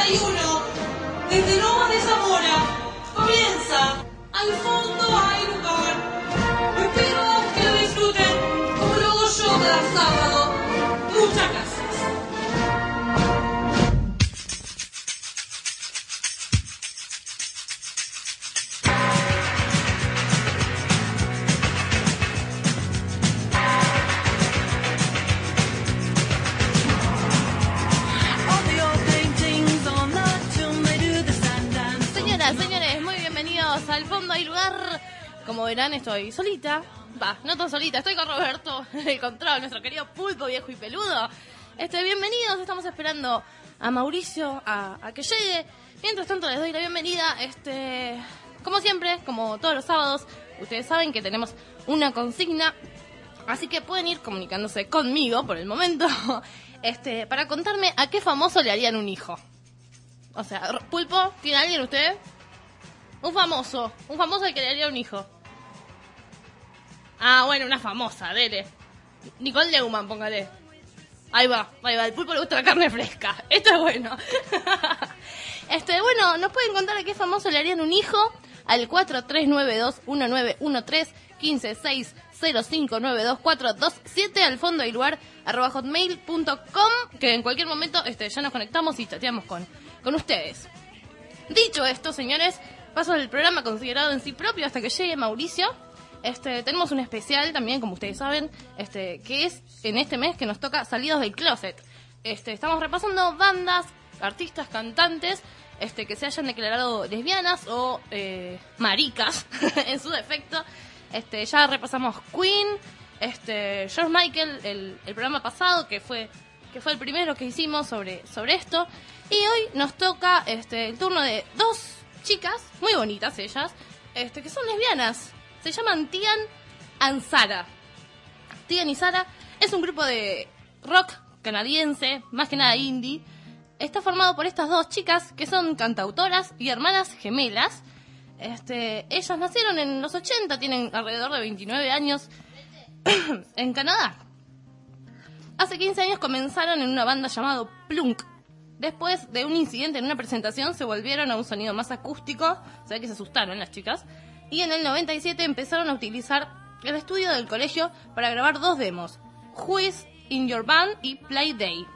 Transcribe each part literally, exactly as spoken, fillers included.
y uno, desde Lomas de Zamora, comienza Al Fondo Hay Lugar. Espero que lo disfruten como lo hago yo cada sábado. Muchas gracias. Al Fondo Hay Lugar. Como verán, estoy solita. Va, no tan solita, estoy con Roberto en el control, nuestro querido pulpo viejo y peludo. Este, bienvenidos, estamos esperando a Mauricio a, a que llegue. Mientras tanto les doy la bienvenida. Este, como siempre, como todos los sábados, ustedes saben que tenemos una consigna, así que pueden ir comunicándose conmigo por el momento, este, para contarme a qué famoso le harían un hijo. O sea, pulpo, ¿tiene alguien usted? Un famoso, un famoso al que le haría un hijo. Ah, bueno, una famosa, dele. Nicole Neumann, póngale. Ahí va, ahí va, el pulpo le gusta la carne fresca. Esto es bueno. Este, bueno, nos pueden contar a qué famoso le harían un hijo al cuatro tres nueve dos uno nueve uno tres uno cinco seis cero cinco nueve dos cuatro dos siete al fondo y lugar arroba hotmail punto com, que en cualquier momento este, ya nos conectamos y chateamos con, con ustedes. Dicho esto, señores, paso el programa considerado en sí propio hasta que llegue Mauricio. Este, tenemos un especial también, como ustedes saben, este, que es en este mes que nos toca Salidos del Closet. Este, estamos repasando bandas, artistas, cantantes, este, que se hayan declarado lesbianas o eh, maricas en su defecto. Este, ya repasamos Queen, este, George Michael, el, el programa pasado que fue que fue el primero que hicimos sobre sobre esto. Y hoy nos toca este, el turno de dos chicas, muy bonitas ellas, este, que son lesbianas. Se llaman Tian and Sara. Tian y Sara es un grupo de rock canadiense, más que nada indie. Está formado por estas dos chicas que son cantautoras y hermanas gemelas. Este, ellas nacieron en los ochenta, tienen alrededor de veintinueve años en Canadá. Hace quince años comenzaron en una banda llamada Plunk. Después de un incidente en una presentación se volvieron a un sonido más acústico, o sea que se asustaron las chicas, y en el noventa y siete empezaron a utilizar el estudio del colegio para grabar dos demos, Who Is In Your Band y Play Day.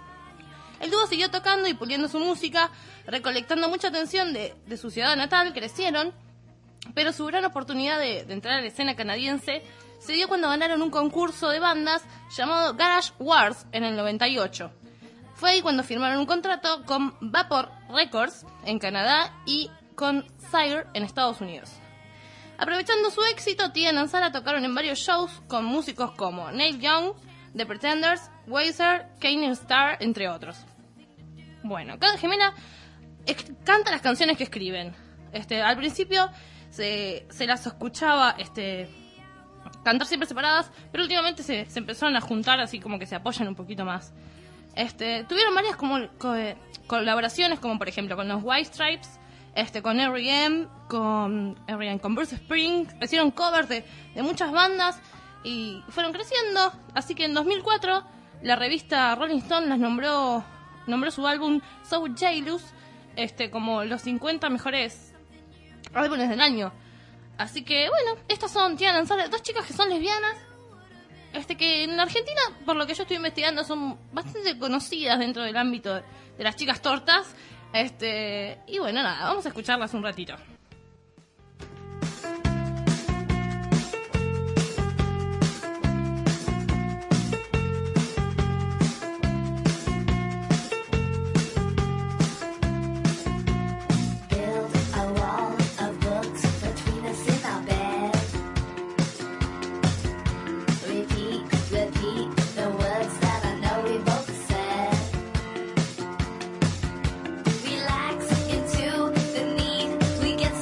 El dúo siguió tocando y puliendo su música, recolectando mucha atención de, de su ciudad natal, crecieron, pero su gran oportunidad de, de entrar a la escena canadiense se dio cuando ganaron un concurso de bandas llamado Garage Wars en el noventa y ocho. Fue ahí cuando firmaron un contrato con Vapor Records en Canadá y con Sire en Estados Unidos. Aprovechando su éxito, Tian and Sara tocaron en varios shows con músicos como Neil Young, The Pretenders, Weezer, Kane Star, entre otros. Bueno, cada gemela canta las canciones que escriben. Este, al principio se, se las escuchaba este, cantar siempre separadas, pero últimamente se, se empezaron a juntar así como que se apoyan un poquito más. Este, tuvieron varias como, co- colaboraciones, como por ejemplo con los White Stripes, este, con R E M, con R E M, con Bruce Springsteen. Hicieron covers de, de muchas bandas y fueron creciendo. Así que en dos mil cuatro la revista Rolling Stone las nombró nombró su álbum So Jealous este, como los cincuenta mejores álbumes del año. Así que bueno, estas son Tian and Sara, dos chicas que son lesbianas. Este que en Argentina, por lo que yo estoy investigando, son bastante conocidas dentro del ámbito de, de las chicas tortas. Este, y bueno, nada, vamos a escucharlas un ratito. Relax into the need. We get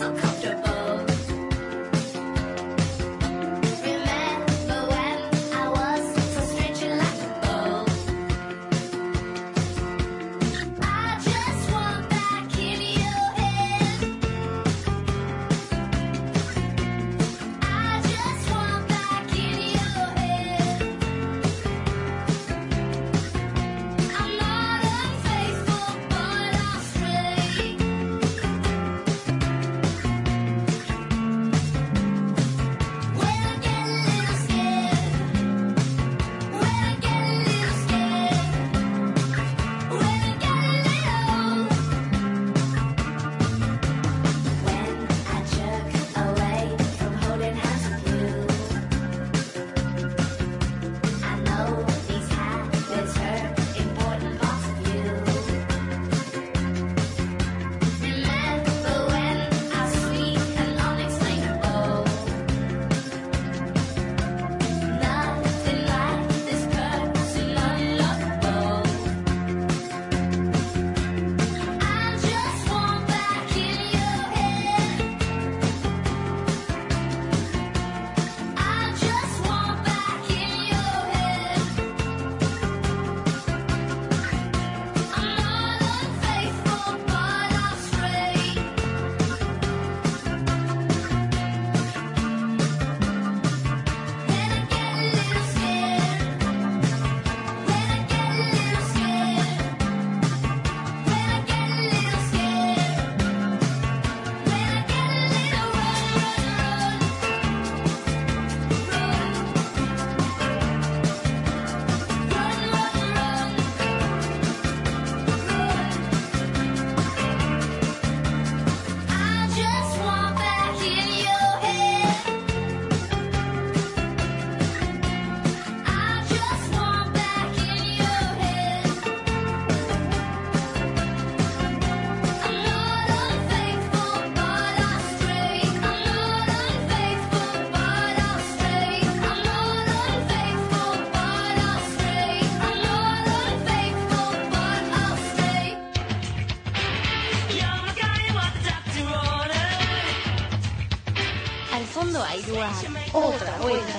vuelta.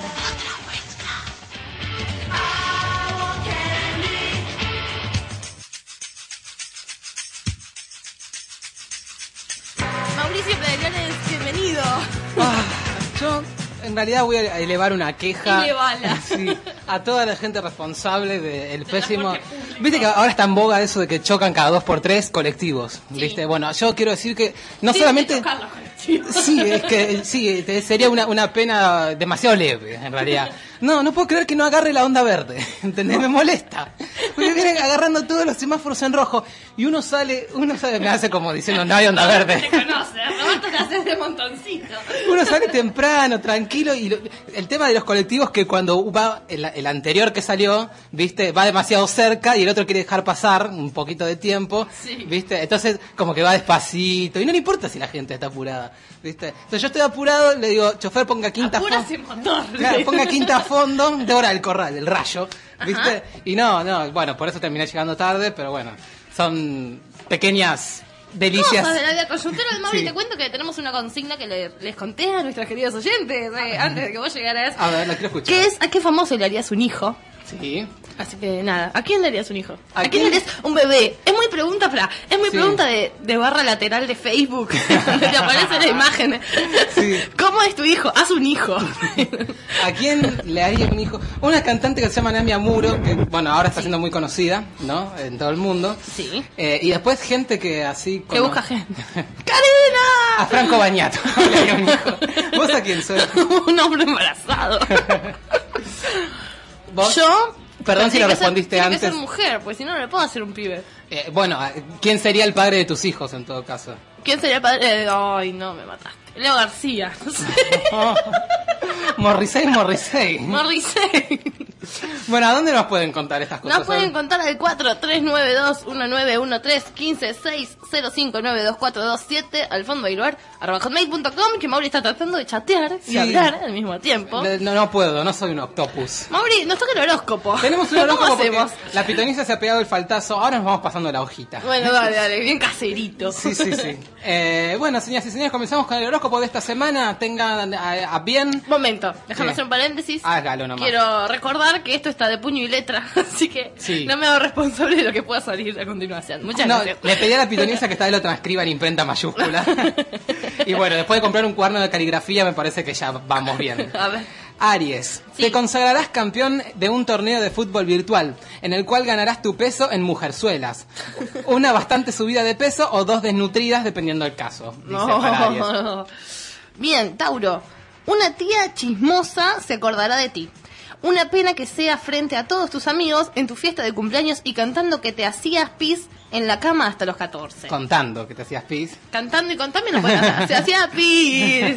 Mauricio Pedrones, bienvenido. Ah, yo en realidad voy a elevar una queja Elevala. sí, a toda la gente responsable del pésimo. Viste que ahora está en boga eso de que chocan cada dos por tres colectivos. Sí. Viste, bueno, yo quiero decir que no Sí, solamente. de chocar los colectivos. Sí, es que sí, te- sería una, una pena demasiado leve, en realidad. No, no puedo creer que no agarre la onda verde, ¿entendés? Me molesta. Porque vienen agarrando todos los semáforos en rojo y uno sale, uno sale, me hace como diciendo, no hay onda verde. Te conoce, Roberto te haces de montoncito. Uno sale temprano, tranquilo, y lo- el tema de los colectivos que cuando va el, el anterior que salió, viste, va demasiado cerca y el otro quiere dejar pasar un poquito de tiempo, Sí. viste, entonces como que va despacito y no le importa si la gente está apurada, viste. Entonces yo estoy apurado, le digo, chofer, ponga quinta Apuras fondo. sin motor. Claro, ponga quinta a fondo de hora del corral, el rayo, ¿viste? Ajá. Y no, no, bueno, por eso terminé llegando tarde, pero bueno, son pequeñas delicias. Cosas de la vida coyuntural, Mauri, Sí. te cuento que tenemos una consigna que le- les conté a nuestros queridos oyentes eh, antes de que vos llegaras. A ver, la quiero escuchar. ¿Qué es? ¿A qué famoso le harías un hijo? Sí. Así que nada, ¿a quién le harías un hijo? ¿A, ¿A quién, quién? le harías un bebé? Es muy pregunta, para, es muy Sí. pregunta de, de barra lateral de Facebook, donde te aparece la imagen. Sí. ¿Cómo es tu hijo? Haz un hijo. ¿A quién le haría un hijo? Una cantante que se llama Nami Amuro, que bueno, ahora está siendo muy conocida, ¿no? En todo el mundo. Sí. Eh, y después gente que así... Que cono- busca gente. ¡Karina! A Franco Bañato le haría un hijo. ¿Vos a quién sos? Un hombre embarazado. ¿Vos? Yo... Perdón si tiene lo que ser- respondiste tiene antes. que ser mujer, pues si no, no le puedo hacer un pibe. Eh, bueno, ¿quién sería el padre de tus hijos en todo caso? ¿Quién sería el padre? Eh, ay, no, me mataste. Leo García. No sé. Oh. Morrissey, Morrissey. Morrissey. Bueno, ¿a dónde nos pueden contar estas cosas? Nos pueden contar al cuatro tres nueve dos uno nueve uno tres uno cinco seis cero cinco nueve dos cuatro dos siete al fondo bailar arroba hotmail punto com, que Mauri está tratando de chatear y Sí. hablar al mismo tiempo. Le- No, no puedo, no soy un octopus. Mauri, nos toca el horóscopo. Tenemos un ¿Cómo horóscopo porque hacemos? la pitoniza se ha pegado el faltazo. Ahora nos vamos pasando la hojita. Bueno, dale, dale, bien caserito. Sí, sí, sí. Eh, bueno, señoras y señores, comenzamos con el horóscopo de esta semana. Tengan a, a bien... Momento, déjame ¿Qué? hacer un paréntesis. Hágalo nomás. Quiero recordar que esto está de puño y letra, así que Sí. no me hago responsable de lo que pueda salir a continuación. Muchas No, gracias. le pedí a la pitoniza que esta vez lo transcriba en imprenta mayúscula. Y bueno, después de comprar un cuaderno de caligrafía me parece que ya vamos bien. A ver. Aries, Sí. te consagrarás campeón de un torneo de fútbol virtual, en el cual ganarás tu peso en mujerzuelas. Una bastante subida de peso o dos desnutridas, dependiendo del caso. Dice para Aries. No. Bien, Tauro. Una tía chismosa se acordará de ti. Una pena que sea frente a todos tus amigos en tu fiesta de cumpleaños y cantando que te hacías pis en la cama hasta los catorce. Contando que te hacías pis. Cantando y contando no puede cantar. Se hacía pis.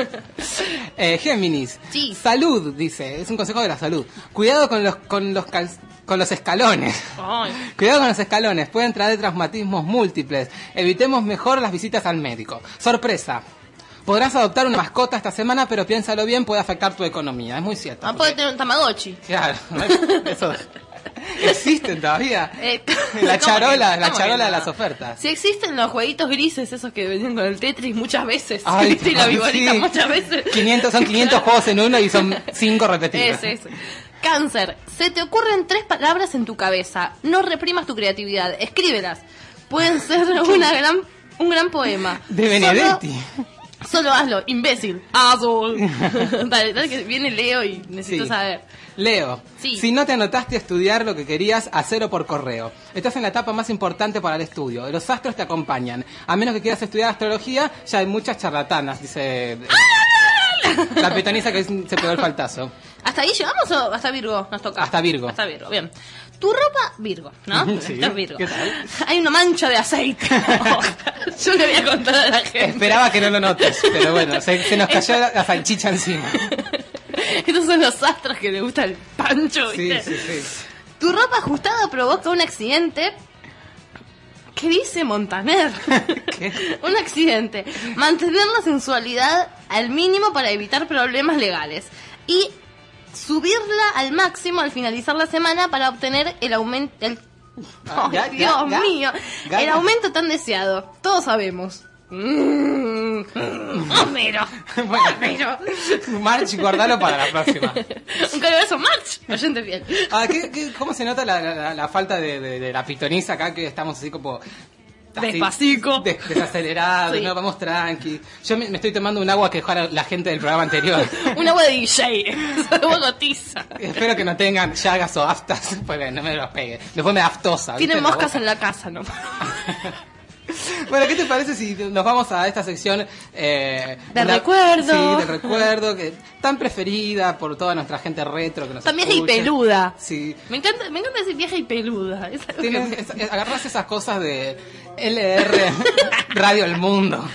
Eh, Géminis. Sí. Salud, dice. Es un consejo de la salud. Cuidado con los con los cal- con los escalones. Ay. Cuidado con los escalones. Pueden traer traumatismos múltiples. Evitemos mejor las visitas al médico. Sorpresa. Podrás adoptar una mascota esta semana, pero piénsalo bien, puede afectar tu economía. Es muy cierto. Ah, porque- puede tener un Tamagotchi. Claro. Eso existen todavía. Eh, La ¿cómo charola, que- la cómo que charola de no? las ofertas. Si existen los jueguitos grises, esos que venían con el Tetris muchas veces. Ay, ¿Viste? Y la viborita sí. muchas veces. quinientos, son quinientos juegos en uno y son cinco repetidos. Ese, ese. Cáncer, se te ocurren tres palabras en tu cabeza. No reprimas tu creatividad, escríbelas. Pueden ser una gran, un gran poema. De Benedetti. Solo, solo hazlo, imbécil. Azul. dale, dale que viene Leo y necesito Sí. saber. Leo, Sí. si no te anotaste a estudiar lo que querías, hacelo por correo. Estás en la etapa más importante para el estudio. Los astros te acompañan. A menos que quieras estudiar astrología, ya hay muchas charlatanas, dice la pitoniza que se pegó el faltazo. ¿Hasta ahí llegamos o hasta Virgo nos toca? Hasta Virgo. Hasta Virgo, bien. Tu ropa, Virgo, ¿no? Sí. Esta es Virgo. ¿Qué tal? Hay una mancha de aceite. Yo le voy a contar a la gente. Esperaba que no lo notes, pero bueno, se, se nos cayó la, la salchicha encima. Estos son los astros que le gusta el pancho, Sí, ¿viste? sí, sí. Tu ropa ajustada provoca un accidente. ¿Qué dice Montaner? ¿Qué? Un accidente. Mantener la sensualidad al mínimo para evitar problemas legales. Y subirla al máximo al finalizar la semana para obtener el aumento... El... Ah, Ay, ya, ya, Dios ya. mío. Ya, El ya. aumento tan deseado. Todos sabemos. Mm. Homero. Bueno, Homero. March, guardalo para la próxima. Un caribeso, March. Oyente fiel. Ah, ¿qué, qué, ¿Cómo se nota la, la, la falta de, de, de la pitoniza acá? Que estamos así como... así, Despacito. des- desacelerados, Sí. no, vamos tranqui. Yo me, me estoy tomando un agua que dejó la, la gente del programa anterior. Un agua de D J. Agua gotiza. Espero que no tengan llagas o aftas, porque no me los pegue. Después me da aftosa. Tienen moscas en la casa, ¿no? Bueno, ¿qué te parece si nos vamos a esta sección eh, Del una- recuerdo. Sí, del recuerdo, que tan preferida por toda nuestra gente retro que nos Tan vieja y escucha. peluda. Sí. Me encanta, me encanta decir vieja y peluda. Es algo Tienes, que- es- es- agarrás esas cosas de L R Radio El Mundo.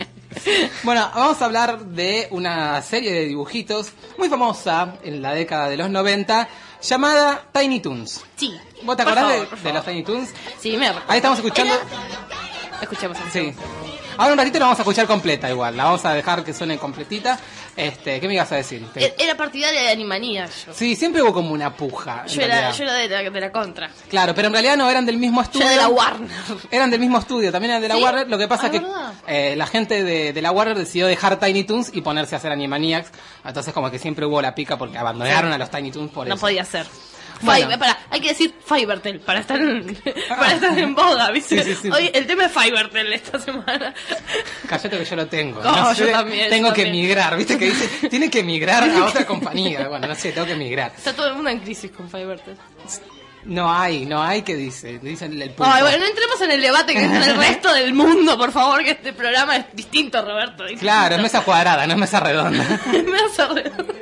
Bueno, vamos a hablar de una serie de dibujitos muy famosa en la década de los noventa llamada Tiny Toons. Sí. ¿Vos te Por acordás favor, de, por de los favor. Tiny Toons? Sí, me recuerdo. Ahí estamos escuchando. Escuchemos así. Sí. Ahora un ratito la vamos a escuchar completa igual. La vamos a dejar que suene completita. Este, ¿qué me ibas a decir? Te- E- Era partidaria de Animanía yo. Sí, siempre hubo como una puja. en Yo era, realidad. yo era de, la, de la contra. Claro, pero en realidad no eran del mismo Yo estudio. era de la Warner. Eran del mismo estudio, también eran de la ¿Sí? Warner. Lo que pasa Ah, que ¿verdad? eh, la gente de, de la Warner decidió dejar Tiny Toons y ponerse a hacer Animaniacs. Entonces como que siempre hubo la pica porque abandonaron a los Tiny Toons por No eso. podía ser. Bueno. Fiber- para, hay que decir Fivertel para estar en, para estar en boga, ¿viste? Sí, sí, sí. Hoy el tema es Fivertel esta semana. Cállate que yo lo tengo. No, yo sé, también, Tengo yo que también. migrar, ¿viste? Que dice, tiene que migrar a otra compañía. Bueno, no sé, tengo que migrar. Está todo el mundo en crisis con Fivertel. No hay, no hay que dice. Dicen el pulpo. Ay, bueno, no entremos en el debate que es en el resto del mundo, por favor, que este programa es distinto, Roberto. distinto. Claro, es mesa cuadrada, no es mesa redonda. Me hace re-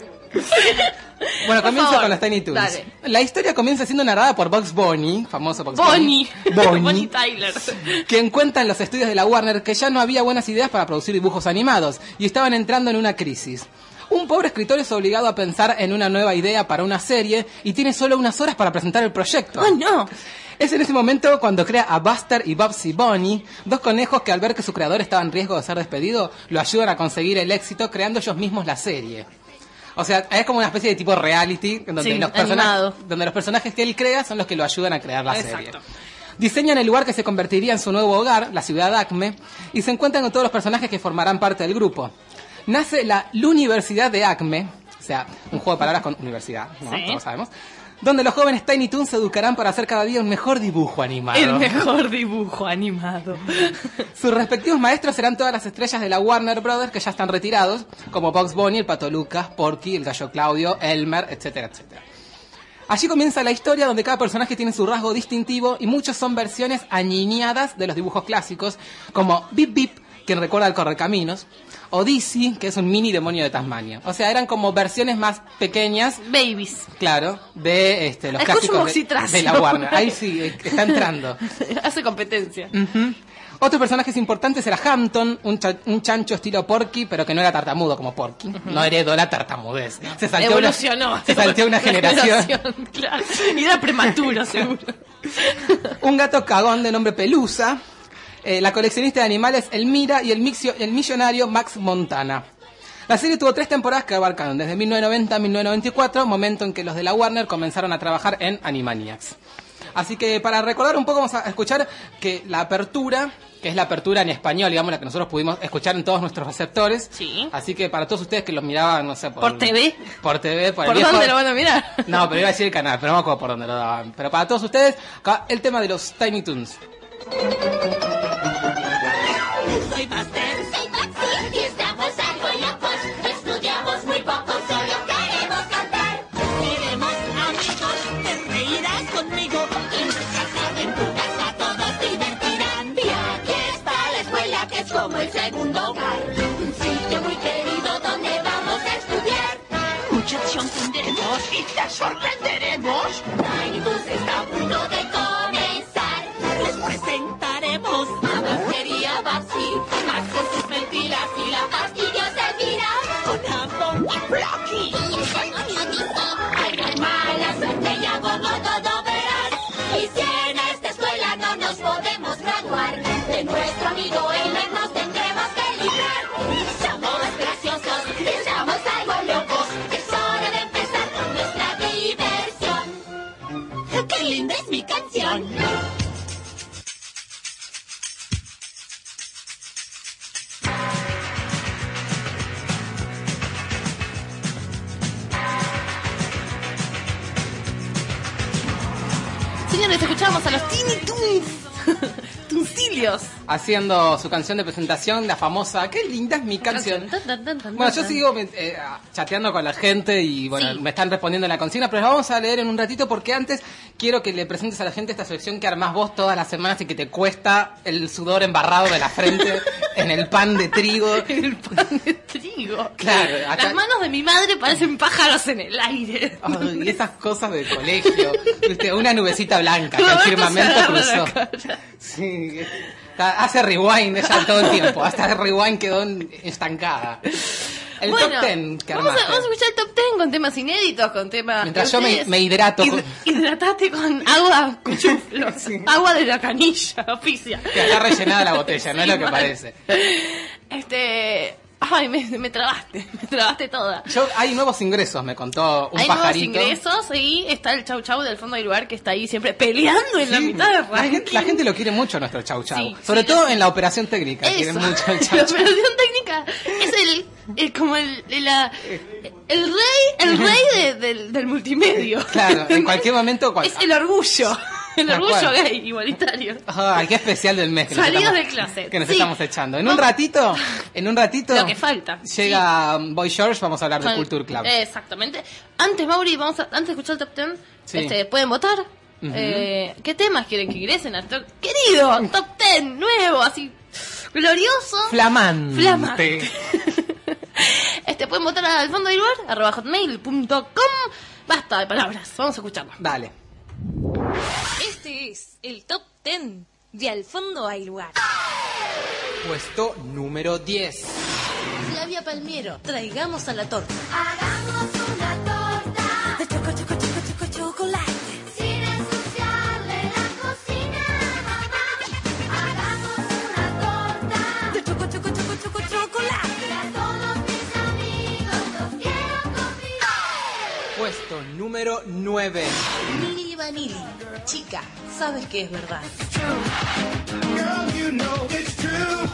Bueno, Por comienzo favor, con los Tiny Toons. dale. La historia comienza siendo narrada por Bugs Bunny, famoso Bugs Bonnie. Bunny. Bonnie. Bonnie Tyler. Quien cuenta en los estudios de la Warner que ya no había buenas ideas para producir dibujos animados y estaban entrando en una crisis. Un pobre escritor es obligado a pensar en una nueva idea para una serie y tiene solo unas horas para presentar el proyecto. ¡Oh, no! Es en ese momento cuando crea a Buster y Bubsy Bunny, dos conejos que al ver que su creador estaba en riesgo de ser despedido, lo ayudan a conseguir el éxito creando ellos mismos la serie. O sea, es como una especie de tipo reality donde, Sí, los, personajes, animado. donde los personajes que él crea son los que lo ayudan a crear la serie. Exacto. Diseñan el lugar que se convertiría en su nuevo hogar, la ciudad de Acme, y se encuentran con todos los personajes que formarán parte del grupo. Nace la Universidad de Acme, o sea, un juego de palabras con universidad, ¿no? Sí. Todos sabemos. Donde los jóvenes Tiny Toons se educarán para hacer cada día un mejor dibujo animado. El mejor dibujo animado. Sus respectivos maestros serán todas las estrellas de la Warner Brothers que ya están retirados, como Bugs Bunny, el Pato Lucas, Porky, el Gallo Claudio, Elmer, etcétera, etcétera. Allí comienza la historia donde cada personaje tiene su rasgo distintivo y muchos son versiones aniñadas de los dibujos clásicos, como Bip Bip, quien recuerda al Correcaminos, o Dizzy, que es un mini demonio de Tasmania. O sea, eran como versiones más pequeñas, Babies. claro, de este, los Escucho clásicos de, Moxitracio. de la Warner. Ahí sí, eh, está entrando. Hace competencia. Ujú. Otros personajes importantes era Hampton, un, cha- un chancho estilo Porky, pero que no era tartamudo como Porky. No heredó la tartamudez. Se salteó Evolucionó. Una, se salteó una generación. Claro. Y era prematuro, seguro. Un gato cagón de nombre Pelusa. Eh, la coleccionista de animales Elmira y el, mixio- el millonario Max Montana. La serie tuvo tres temporadas que abarcaron desde mil novecientos noventa a mil novecientos noventa y cuatro, momento en que los de la Warner comenzaron a trabajar en Animaniacs. Así que para recordar un poco vamos a escuchar que la apertura, que es la apertura en español, digamos, la que nosotros pudimos escuchar en todos nuestros receptores. Sí. Así que para todos ustedes que los miraban, no sé, por, ¿Por T V? Por T V, por, el ¿Por viejo- dónde lo van a mirar? No, pero iba a decir el canal, pero no me acuerdo por dónde lo daban. Pero para todos ustedes, acá el tema de los Tiny Toons. Soy Buster. Soy Maxi. Y estamos algo locos. Estudiamos muy poco, solo queremos cantar. Seremos amigos, te reirás conmigo. Y nuestras aventuras a todos divertirán. Y aquí está la escuela que es como el segundo hogar. Un sitio muy querido donde vamos a estudiar. Mucha acción tendremos y te sorprenderemos. Tiny Toons está a punto de comenzar. Les presentaremos a Buster y a Babsy, Max con sus mentiras y la fastidiosa Elvira, con Hampton y Flocky y el demonio Dizzy. Hay gran mala suerte y a gogo todo verás. Y si en esta escuela no nos podemos graduar, de nuestro amigo Elmer nos tendremos que librar. Somos graciosos y estamos algo locos. Es hora de empezar con nuestra diversión. ¡Qué linda es mi canción! Señores, escuchamos a los Teeny Toons. Tuncilios. Haciendo su canción de presentación, la famosa, qué linda es mi canción. Bueno, yo sigo eh, chateando con la gente y bueno, Sí. me están respondiendo en la consigna, pero la vamos a leer en un ratito porque antes quiero que le presentes a la gente esta sección que armás vos todas las semanas y que te cuesta el sudor embarrado de la frente en el pan de trigo. El pan de trigo. Claro, acá- Las manos de mi madre parecen pájaros en el aire. Ay, y esas cosas del colegio. Viste, una nubecita blanca que el Roberto se firmamento agarra la cruzó. cara. Sí, está- hace rewind ella todo el tiempo. Hasta el rewind quedó en- estancada. El Bueno, top ten que vamos a, armaste. vamos a escuchar el top ten con temas inéditos, con temas... Mientras que yo me- ustedes me hidrato hid- con- Hidratate con agua cuchuflo. Sí. Agua de la canilla, oficia. Que está rellenada la botella, no es Sí, lo que mal. parece. Este... Ay, me, me trabaste, me trabaste toda. Yo, hay nuevos ingresos, me contó un Hay pajarito. nuevos ingresos y está el Chau Chau del fondo del lugar que está ahí siempre peleando en la Sí, mitad del la, ranking. gente, la gente lo quiere mucho, nuestro Chau Chau. Sí, Sobre sí, todo lo- en la operación técnica, quieren Eso. mucho el Chau La Chau. operación técnica es el, el como el, el, la- el rey, el rey de- del, del multimedio. Claro, en cualquier momento... cual- Es el orgullo. El Tal orgullo cual. gay, igualitario. Ay, qué especial del mes que nos Salidos estamos, del closet. que nos Sí. estamos echando. En No. un ratito, en un ratito Lo que falta. llega Boy George, vamos a hablar de Con- Culture Club. Exactamente. Antes, Mauri, vamos a, antes de escuchar el top ten, Sí. este, pueden votar. Ujú. Eh, ¿Qué temas quieren que ingresen al top? Querido, top ten, nuevo, así, glorioso. Flamante. Flamante. Este, pueden votar al fondo del lugar, arroba hotmail punto com. Basta de palabras, vamos a escucharlo. Dale. Este es el top ten de Al fondo hay lugar. Puesto número diez. Flavia Palmiero, traigamos a la torta. Hagamos una torta De choco, choco, choco, choco, chocolate. sin ensuciarle la cocina, mamá. Hagamos una torta De choco, choco, choco, choco, chocolate. que a todos mis amigos los quiero convidar. Puesto número nueve. Mili Vanilli, chica, sabes que es verdad. Girl, you know it's true.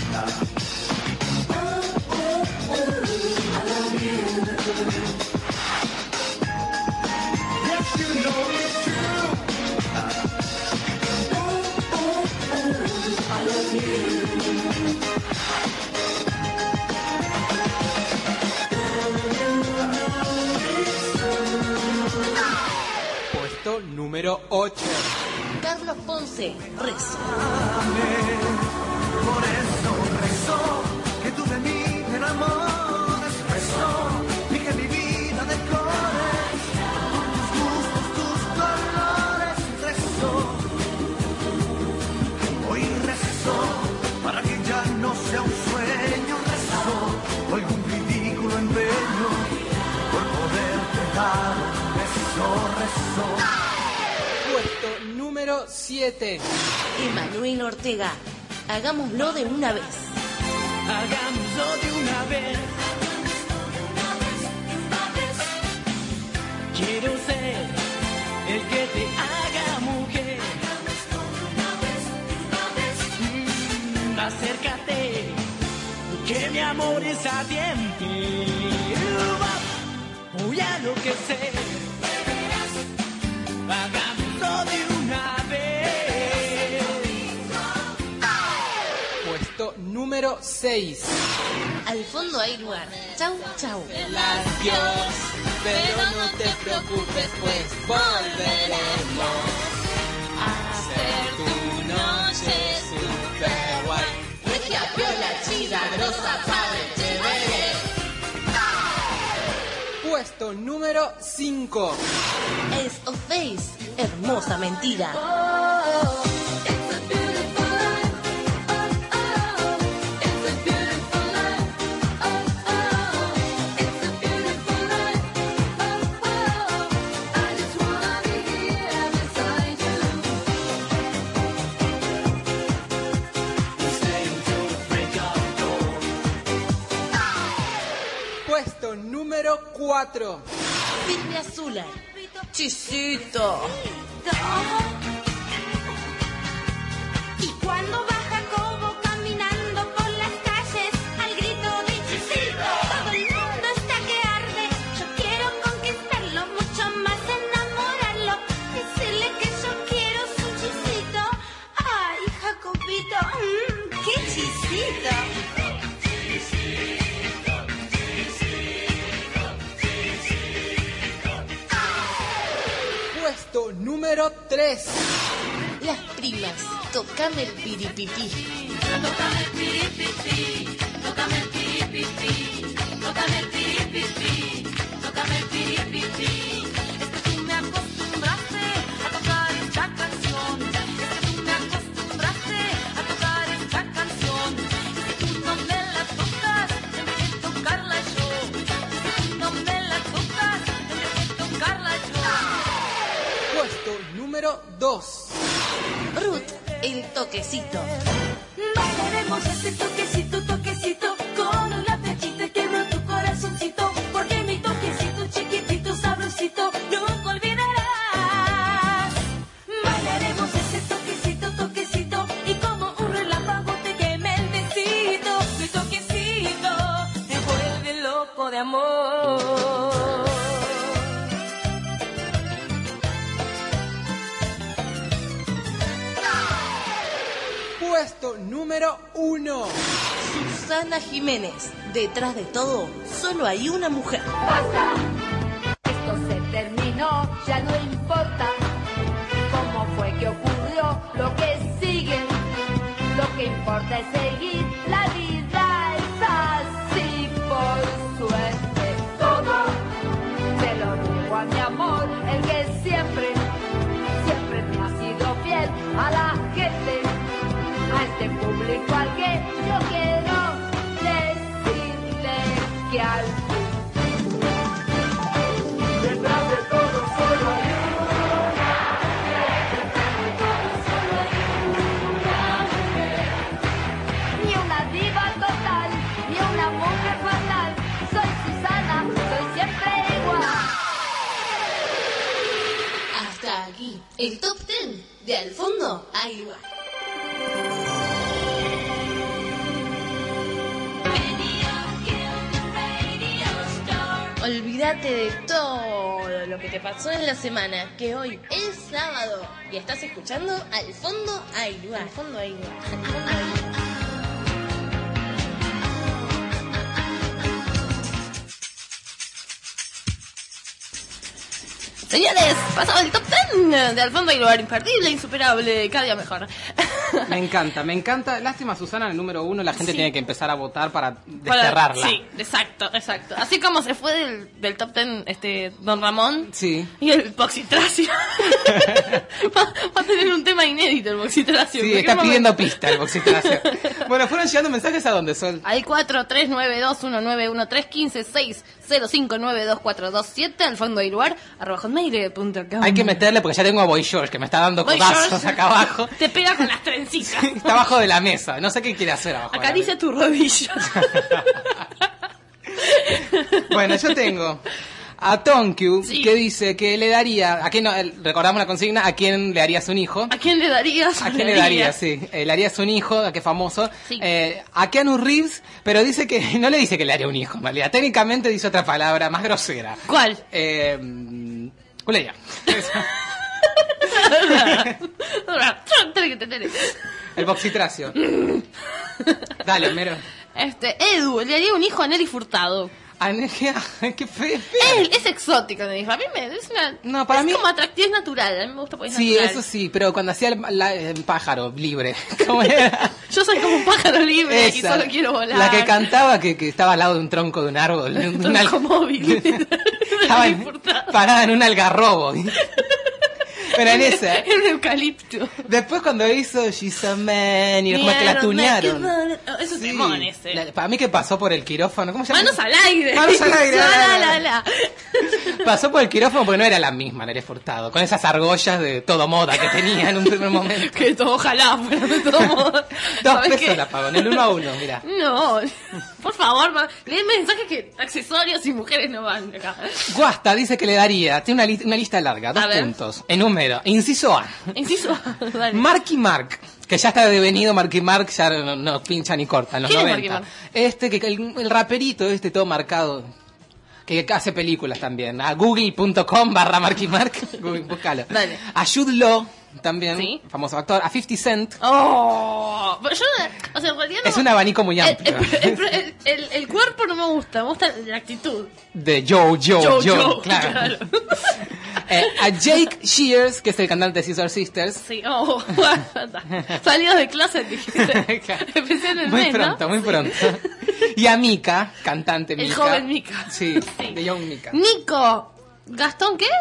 Yes, you know it's true. Puesto número ocho. Carlos Ponce, rezo. Por eso rezo que tú de mí te enamores. Rezo y que mi vida decores tus gustos, tus colores. Rezo, hoy rezo para que ya no sea un sueño. Rezo o algún ridículo empeño por poderte dar un beso. Rezo. Puesto número siete. Emanuel Ortega, hagámoslo de una vez. Hagámoslo de una vez. Quiero ser el que te haga mujer. Mm, acércate, que mi amor es ardiente. Voy a enloquecer. Hagámoslo de una vez. Puesto número seis. Al fondo hay lugar. Chau, chau. Adiós, pero no te preocupes, pues volveremos a hacer tu noche super guay. Regia, piola, chida, grosa, padre, chévere. Puesto número cinco. Ace of Base, hermosa mentira. Puesto número cuatro. Silvia Zuller, chisito. Y cuando baja como caminando por las calles al grito de chisito, todo el mundo está que arde. Yo quiero conquistarlo, mucho más enamorarlo. Decirle que yo quiero número tres. Las primas, tocame el piripipí. Tócame el piripipí, tócame el piripipí, tócame el piripipí, tócame el piripipí. Es que tú me acostumbraste a tocar esta canción. Es que tú me acostumbraste a tocar esta canción. Es que tú no me la tocas, tendré que tocarla yo. Es que tú no me la tocas, tendré que tocarla yo. Puesto número dos. Ruth, el toquecito. Bailaremos este toquecito, toquecito, con una flechita que quebró tu corazoncito, porque mi toquecito chiquitito, sabrosito, nunca olvidarás. Bailaremos este toquecito, toquecito, y como un relámpago te queme el besito. Mi toquecito te vuelve loco de amor. Puesto número uno. Susana Jiménez. Detrás de todo, solo hay una mujer. Basta, esto se terminó, ya no importa cómo fue que ocurrió lo que sigue. Lo que importa es seguir, la vida es así por suerte. Todo se lo digo a mi amor, el que siempre, siempre me ha sido fiel a la gente, a este público al que yo quiero decirle que al fin detrás de todo solo hay ni una diva total, ni una mujer fatal. Soy Susana, soy siempre igual. Hasta aquí, el top ten de Al Fondo hay lugar. Olvídate de todo lo que te pasó en la semana, que hoy es sábado y estás escuchando Al Fondo hay lugar. Al fondo hay lugar. Al fondo hay lugar. Señores, pasamos el top ten de Al Fondo hay lugar, imperdible, insuperable, cada día mejor. Me encanta, me encanta. Lástima, Susana, en el número uno. La gente Sí. tiene que empezar a votar para Para- desterrarla. Sí, exacto, exacto. Así como se fue del, del top ten este Don Ramón Sí. y el Boxitracio. va, va a tener un tema inédito el Boxitracio. Sí, ¿En está qué pidiendo momento? pista el boxitracio. Bueno, fueron llegando mensajes a dónde, Sol. Al cuatro tres nueve dos uno nueve uno tres uno cinco seis cero cinco nueve dos cuatro dos siete al fondo del lugar arroba hotmail punto com. Hay que meterle porque ya tengo a Boy George que me está dando Boy codazos George acá abajo. te pega con las trencitas. Está abajo de la mesa. No sé qué quiere hacer abajo. de la Acaricia tu rodilla. mesa. Bueno, yo tengo a Tonkyu Sí. que dice que le daría, a quién no, eh, recordamos la consigna, a quién le harías un hijo. ¿A quién le darías? ¿A quién le darías? Sí, eh, le harías un hijo, a qué famoso. Sí. Eh, a Keanu Reeves, pero dice que no le dice que le haría un hijo, en realidad. Técnicamente dice otra palabra más grosera. ¿Cuál? Eh, mm, Culeya. El boxitracio. Dale, mero. Este, Edu, le haría un hijo a Nelly Furtado. Anelia, qué feo. Él es exótico, Nelly. A mí me es una. No, para es mí- como atractivo, es natural. A mí me gusta porque es Sí, natural. eso sí, pero cuando hacía el, la- el pájaro libre, ¿cómo era? Yo soy como un pájaro libre y Esa, solo quiero volar. La que cantaba que, que estaba al lado de un tronco de un árbol. de un Tronco al- móvil. Estaba Nelly en- Furtado. parada en un algarrobo. Pero en esa. En un eucalipto. Después cuando hizo She's a Man y como que la tunearon. Es un Sí. temón ese. La- para mí que pasó por el quirófano. ¿Cómo se llama? Manos al aire. Manos al aire, La, la, la, la, la, la. Pasó por el quirófano porque no era la misma, Nelly Furtado. Con esas argollas de todo moda que tenía en un primer momento. Que todo, ojalá, pero de todo modo. Dos ¿Sabes pesos qué? la pagó, en el uno a uno, mira. No, por favor, ma- leen mensajes que accesorios y mujeres no van acá. Guasta dice que le daría, tiene una, li- una lista larga, dos A ver. puntos. Enumero, inciso A. Inciso, dale. Marky Mark, que ya está devenido Marky Mark, ya no, no pincha ni corta en los ¿Quién es noventa. Marky Mark? Este, que el, el raperito este todo marcado, que hace películas también. A google punto com barra Marky Mark, Google, búscalo. Dale. A Jude Law, también, Sí. famoso actor. A fifty Cent. Oh, pero yo, o sea, en realidad no. Es un abanico muy el, amplio. el, el- el- el cuerpo no me gusta, me gusta la actitud. De Joe, Joe, Joe, Joe, Joe, claro. claro. Eh, a Jake Shears, que es el cantante de Scissor Sisters. Sí, oh, bueno, salidos de clase, dijiste. Empecé en el Muy mes, pronto, ¿no? muy Sí. pronto. Y a Mika, cantante El Mika. joven Mika. Sí, Sí. de Young Mika. Nico, ¿Gastón qué?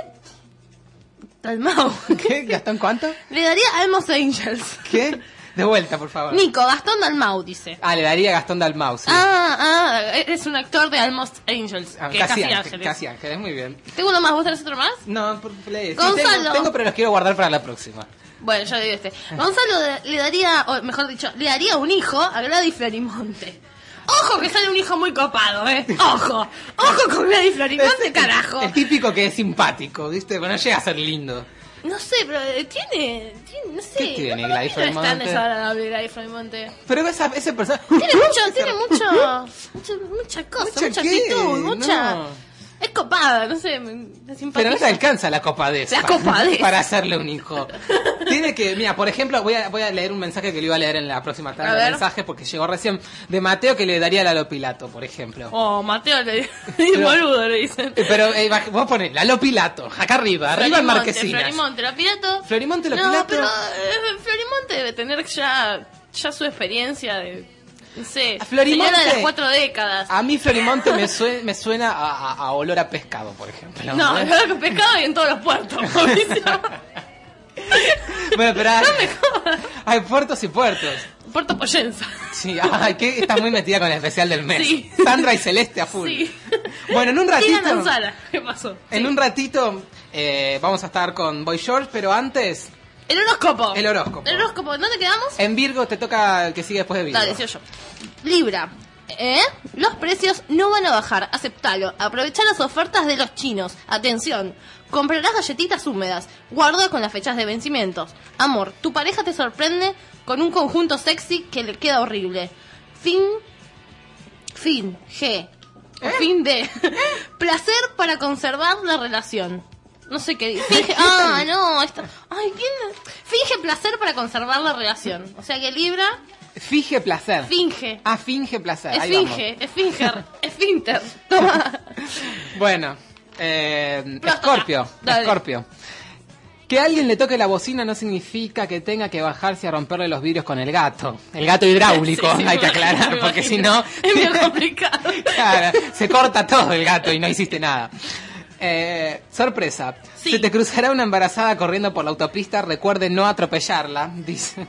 Dalmau. ¿Qué? ¿Gastón cuánto? Le daría Almos Angels. ¿Qué? De vuelta, por favor. Nico, Gastón Dalmau, dice. Ah, le daría a Gastón Dalmau, sí. Ah, ah, es un actor de Almost Angels, Ah, que es casi, Casi Ángeles. Ángeles. Casi Ángeles, muy bien. ¿Tengo uno más? ¿Vos tenés otro más? No, por, play. Sí, Gonzalo. tengo, tengo, pero los quiero guardar para la próxima. Bueno, ya le digo este. Gonzalo de- le daría, o mejor dicho, le daría un hijo a Gladys Florimonte. Ojo que sale un hijo muy copado, ¿eh? Ojo. Ojo con Gladys Florimonte, Es- carajo. El típico que es simpático, ¿viste? Bueno, llega a ser lindo. No sé, pero eh, tiene, tiene, no sé. ¿Qué tiene no, Gladys no es tan Florimonte? desagradable Gladys Florimonte. Pero esa, ese personaje... Tiene mucho, tiene mucho, mucho, mucha cosa, ¿Mucha mucha qué? actitud, mucha... No. Es copada, no sé, me, me simpatiza. Pero no te alcanza la copadez. La para- copadez. Para hacerle un hijo. Tiene que, mira, por ejemplo, voy a, voy a leer un mensaje que le iba a leer en la próxima A tanda de ver. mensajes porque llegó recién de Mateo que le daría a Lalo Pilato, por ejemplo. Oh, Mateo le Pero- boludo, le dicen. Eh, Pero eh, baj- vos ponés Lalo Pilato, acá arriba, arriba en Florimonte, Marquesinas. Florimonte, lo Pilato. Florimonte, lo no, Pilato. pero eh, Florimonte debe tener ya, ya su experiencia de, no sé, A Florimonte- señora de las cuatro décadas. A mí Florimonte me, sue- me suena a, a- a olor a pescado, por ejemplo. No, ¿Eh? no, que pescado y en todos los puertos. Mauricio. Bueno, pero hay, No me jodas. hay puertos y puertos. Puerto Poyenza. Sí, ay, que estás muy metida con el especial del mes. Sí. Sandra y Celeste a full. Sí. Bueno, en un Tina ratito, Manzara, ¿qué pasó? en Sí. un ratito eh, vamos a estar con Boy George, pero antes, El horóscopo. El horóscopo. El horóscopo, ¿dónde quedamos? en Virgo te toca el que sigue después de Virgo. Dale, decía yo. Libra. ¿Eh? Los precios no van a bajar, aceptalo. Aprovecha las ofertas de los chinos. Atención. Comprarás galletitas húmedas. Guarda con las fechas de vencimientos. Amor, tu pareja te sorprende con un conjunto sexy que le queda horrible. Fin. Fin. G. O fin de. Placer para conservar la relación. No sé qué dice. Finge. Ah, no. Esto... Ay, ¿quién? Finge placer para conservar la relación. O sea que Libra. Finge placer. Finge. Ah, finge placer. Ahí vamos. Esfinge, esfinger, esfínter. Toma. Bueno, eh, Próstata. Scorpio, Dale. Scorpio. Que a alguien le toque la bocina no significa que tenga que bajarse a romperle los vidrios con el gato. El gato hidráulico, Sí, sí, hay que me aclarar, imagino. porque si no... Es bien complicado. Claro, se corta todo el gato y no hiciste nada. Eh, sorpresa. Sí. Se te cruzará una embarazada corriendo por la autopista, recuerde no atropellarla, dice.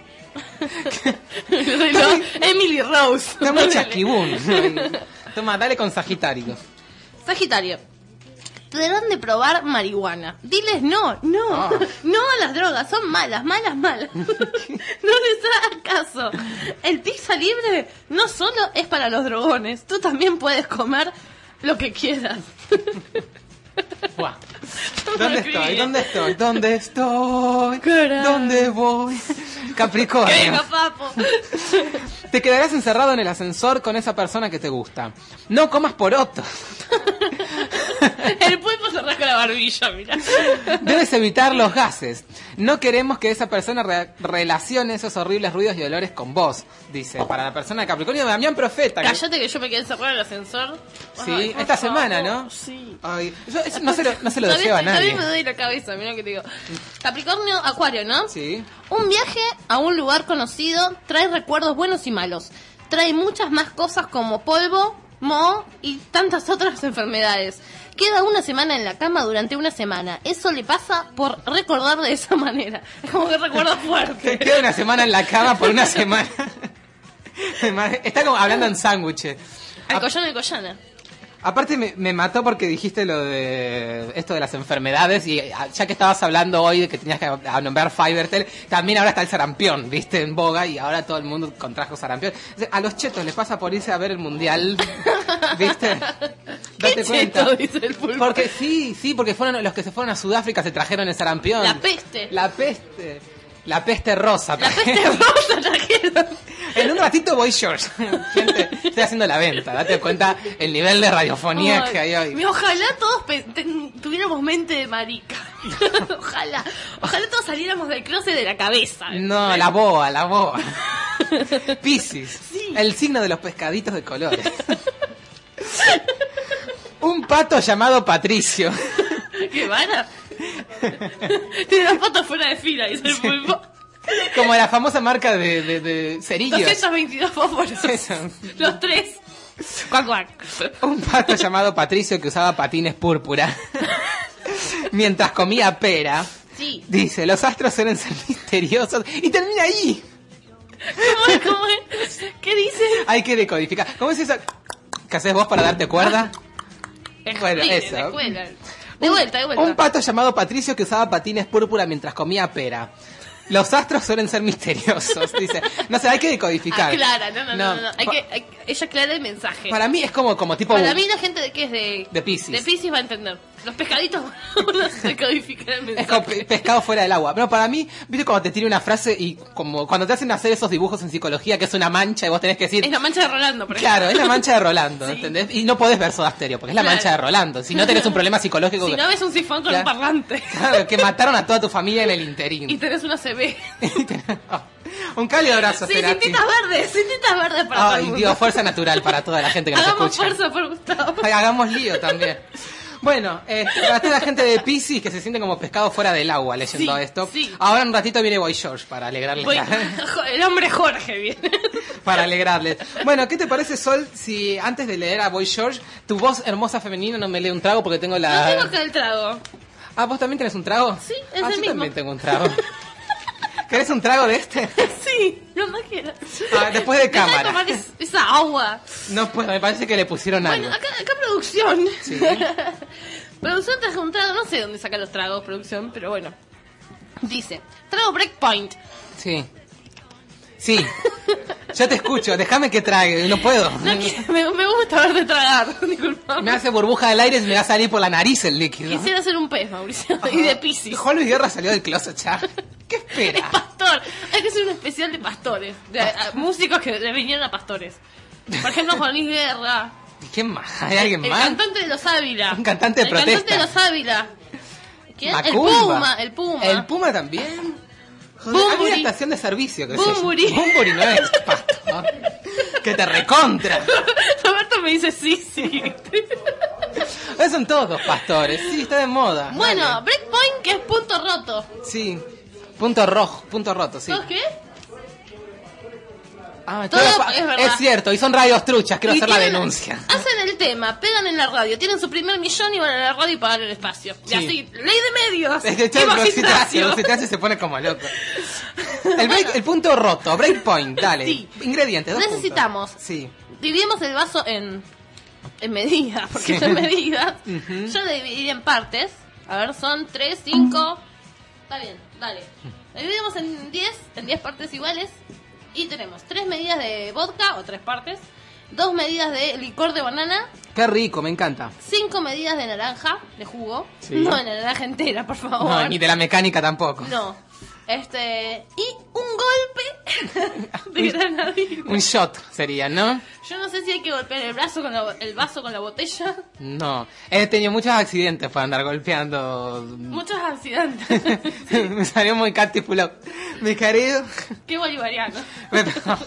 Reloj, Emily Rose. Está muy chasquibún. Toma, dale con Sagitario. Sagitario. Te darán de probar marihuana. Diles no, no, Ah. no a las drogas, son malas, malas, malas. No les hagas caso. El pizza libre no solo es para los drogones, tú también puedes comer lo que quieras. Buah. ¿Dónde escribí. estoy? ¿Dónde estoy? ¿Dónde estoy? Carajo. ¿Dónde voy? Capricornio. Que venga, papo. Te quedarás encerrado en el ascensor con esa persona que te gusta. No comas porotos. El pulpo se rasca la barbilla, mira. Debes evitar los gases. No queremos que esa persona re- relacione esos horribles ruidos y olores con vos. Dice, para la persona de Capricornio, Damián Profeta. que- Cállate que yo me quedé encerrado en el ascensor. Sí, Ay, por esta favor. semana, ¿no? Sí. Ay, yo eso no se lo, no se lo Todavía deseo a estoy- nadie. Todavía me doy la cabeza, mira que te digo. Capricornio, Acuario, ¿no? Sí. Un viaje a un lugar conocido trae recuerdos buenos y malos. Trae muchas más cosas como polvo, moho y tantas otras enfermedades. Queda una semana en la cama durante una semana. Eso le pasa por recordar de esa manera. Es como que recuerdo Te fuerte. queda una semana en la cama por una semana. Está como hablando en sándwiches. El collana, el collana. Aparte me, me mató porque dijiste lo de esto de las enfermedades y ah, ya que estabas hablando hoy de que tenías que a- nombrar Fivertel, también ahora está el sarampión, viste, en boga y ahora todo el mundo contrajo sarampión. A los chetos les pasa por irse a ver el mundial, viste. Date ¿Qué cuenta. cheto? Dice el pulpo. Porque sí, sí, porque fueron los que se fueron a Sudáfrica se trajeron el sarampión. La peste. La peste. La peste rosa. La trajeron. peste rosa trajeron. En un ratito voy George. Gente, estoy haciendo la venta. Date cuenta el nivel de radiofonía Ay, que hay hoy. mi- Ojalá todos pe- ten- tuviéramos mente de marica. Ojalá. Ojalá todos saliéramos del closet de la cabeza. No, la boa, la boa. Piscis. Sí. El signo de los pescaditos de colores. Un pato llamado Patricio. ¿Qué van a? Tiene las patas fuera de fila, dice el pulpo. Como la famosa marca de, de, de cerillos. doscientos veintidós fósforos. Eso. Los tres. Cuac, cuac. Un pato llamado Patricio que usaba patines púrpura. Mientras comía pera. Sí. Dice, los astros suelen ser misteriosos. Y termina ahí. ¿Cómo es? ¿Cómo es? ¿Qué dice? Hay que decodificar. ¿Cómo es eso que haces vos para darte cuerda? Bueno, Sí, eso. De escuela. De vuelta, de vuelta. Un pato llamado Patricio que usaba patines púrpura mientras comía pera. Los astros suelen ser misteriosos. Dice, no sé, hay que decodificar. Aclara, no, no, no, no, no. Hay que, hay- ella aclara el mensaje. Para mí es como, como tipo... Para mí la gente de que es de... De Piscis. De Piscis va a entender. Los pescaditos van a decodificar el mensaje. Es como pe- pescado fuera del agua. Pero para mí, viste cuando te tira una frase y como cuando te hacen hacer esos dibujos en psicología que es una mancha y vos tenés que decir... Es la mancha de Rolando, por ejemplo. Claro, es la mancha de Rolando, Sí. ¿entendés? Y no podés ver Soda Stereo, porque es la Claro. mancha de Rolando. Si no tenés un problema psicológico... Si que- no ves un sifón con Claro. un parlante. Claro, que mataron a toda tu familia en el interín. Y tenés una C B. Un cálido abrazo, Sí, Cerati. cintitas verdes, cintitas verdes para todo el Ay, mundo. Dios, fuerza natural para toda la gente que nos Hagamos escucha. fuerza por Gustavo. Ay, hagamos lío también. Bueno, eh, para toda la gente de Piscis que se siente como pescado fuera del agua leyendo Sí, esto. sí. Ahora en un ratito viene Boy George para alegrarles. Voy- la- el hombre Jorge viene. para alegrarles. Bueno, ¿qué te parece, Sol, si antes de leer a Boy George, tu voz hermosa femenina no me lee un trago porque tengo la... No tengo acá el trago. Ah, ¿vos también tenés un trago? Sí, es ah, el yo mismo. también tengo un trago. ¿Querés un trago de este? Sí, lo más quiero. Ah, después de Dejá cámara. tomar es- esa agua. No puedo, me parece que le pusieron algo. Bueno, acá, acá producción. Sí. Producción traje un trago, no sé dónde saca los tragos, producción, pero bueno. Dice, trago Breakpoint. Sí. Sí. Ya te escucho, déjame que trague, no puedo. No, que- me, me gusta verte tragar, disculpame. Me hace burbuja del aire y me va a salir por la nariz el líquido. Quisiera ser un pez, Mauricio, y de Piscis. Juan Luis Guerra salió del closet ya. ¿Qué Es espera? pastor. Hay que hacer un especial de pastores. De a- músicos que le vinieron a pastores. Por ejemplo, Juan Luis Guerra. ¿Quién más? ¿Hay alguien El más? cantante de los Ávila. Un cantante de el protesta. cantante de los Ávila. ¿Quién? El Macumba. Puma. El Puma. El Puma también. Joder, hay una Bumburi. estación de servicio que Bumburi. se llama. Bumburi no es pastor. Que te recontra. Roberto me dice sí, sí. Esos son todos pastores. Sí, está de moda. Bueno, Dale. Breakpoint, que es punto roto. Sí. Punto rojo, punto roto, sí. ¿Sabes qué? Ah, Todo todo pa- es verdad. es cierto, y son radios truchas, quiero Y hacer la tienen- denuncia. Hacen el tema, pegan en la radio, tienen su primer millón y van a la radio y pagan el espacio. Y Sí. así, ley de medios. Es que y Chavo se te hace, magistracio. se te hace y se pone como loco. El, break- el punto roto, breakpoint, dale. Sí. Ingredientes, dos Necesitamos. puntos. Sí. Dividimos el vaso en, en medidas, porque Sí. son medidas. Ujú. Yo lo dividiría en partes. A ver, son tres, cinco. Está bien, dale. Lo dividimos en diez, en diez partes iguales. Y tenemos tres medidas de vodka, o tres partes. Dos medidas de licor de banana. Qué rico, me encanta. Cinco medidas de naranja, de jugo. Sí. No de naranja entera, por favor. No, ni de la mecánica tampoco. No. Este. Y un golpe de granadina. Un shot sería, ¿no? Yo no sé si hay que golpear el brazo con la, el vaso con la botella. No. He tenido muchos accidentes por andar golpeando. Muchos accidentes. Me salió muy catipulado. Mi querido. Qué bolivariano. Me-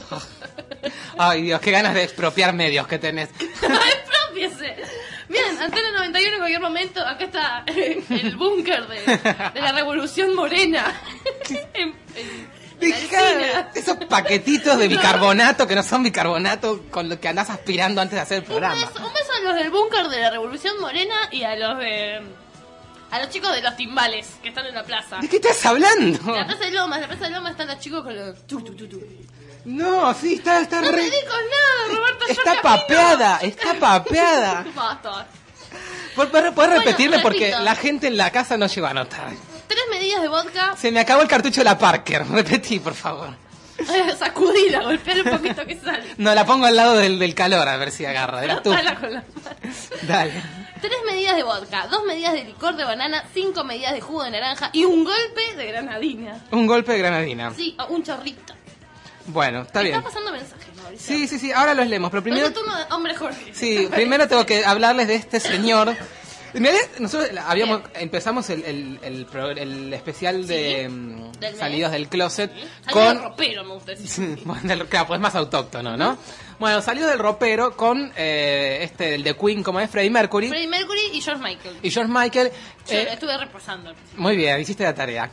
Ay, Dios, qué ganas de expropiar medios que tenés. Expropiese. Bien, Antena noventa y uno en cualquier momento. Acá está el búnker de, de la Revolución Morena. En- en- en la Dejá esquina. esos paquetitos de bicarbonato que no son bicarbonato con lo que andás aspirando antes de hacer el Un programa. beso, un beso a los del búnker de la Revolución Morena y a los de. A los chicos de los timbales que están en la plaza. ¿De qué estás hablando? La plaza de Lomas, la plaza de Lomas están los chicos con los. Tu, tu, tu, tu. No, sí, está, está No re... te digo nada, Roberto. yo Está camino. papeada, está papeada. Basta. ¿Puedes puedes repetirme? Bueno, Porque repito. la gente en la casa no llegó a notar. Tres medidas de vodka. Se me acabó el cartucho de la Parker. Repetí, por favor. Sacudila, golpear un poquito que sale. No, la pongo al lado del, del calor a ver si agarra. De la estufa. Dala con la mano. Dale. Tres medidas de vodka, dos medidas de licor de banana, cinco medidas de jugo de naranja y un golpe de granadina. Un golpe de granadina. Sí, o un chorrito. Bueno, está Me bien. Están pasando mensajes, Mauricio. Sí, sí, sí, ahora los leemos. Pero Primero... primero... Es el turno de hombre Jorge. Sí, primero tengo que hablarles de este señor En realidad, nosotros habíamos empezamos el, el, el, pro- el especial de Sí, mm, del Salidos del Closet Salió con... el ropero, me gusta decir. Bueno, del- claro, pues más autóctono, ¿no? Bueno, salió del ropero con eh, este, el de Queen, como es Freddie Mercury Freddie Mercury y George Michael. y George Michael. Yo eh, lo estuve repasando. Muy bien, hiciste la tarea.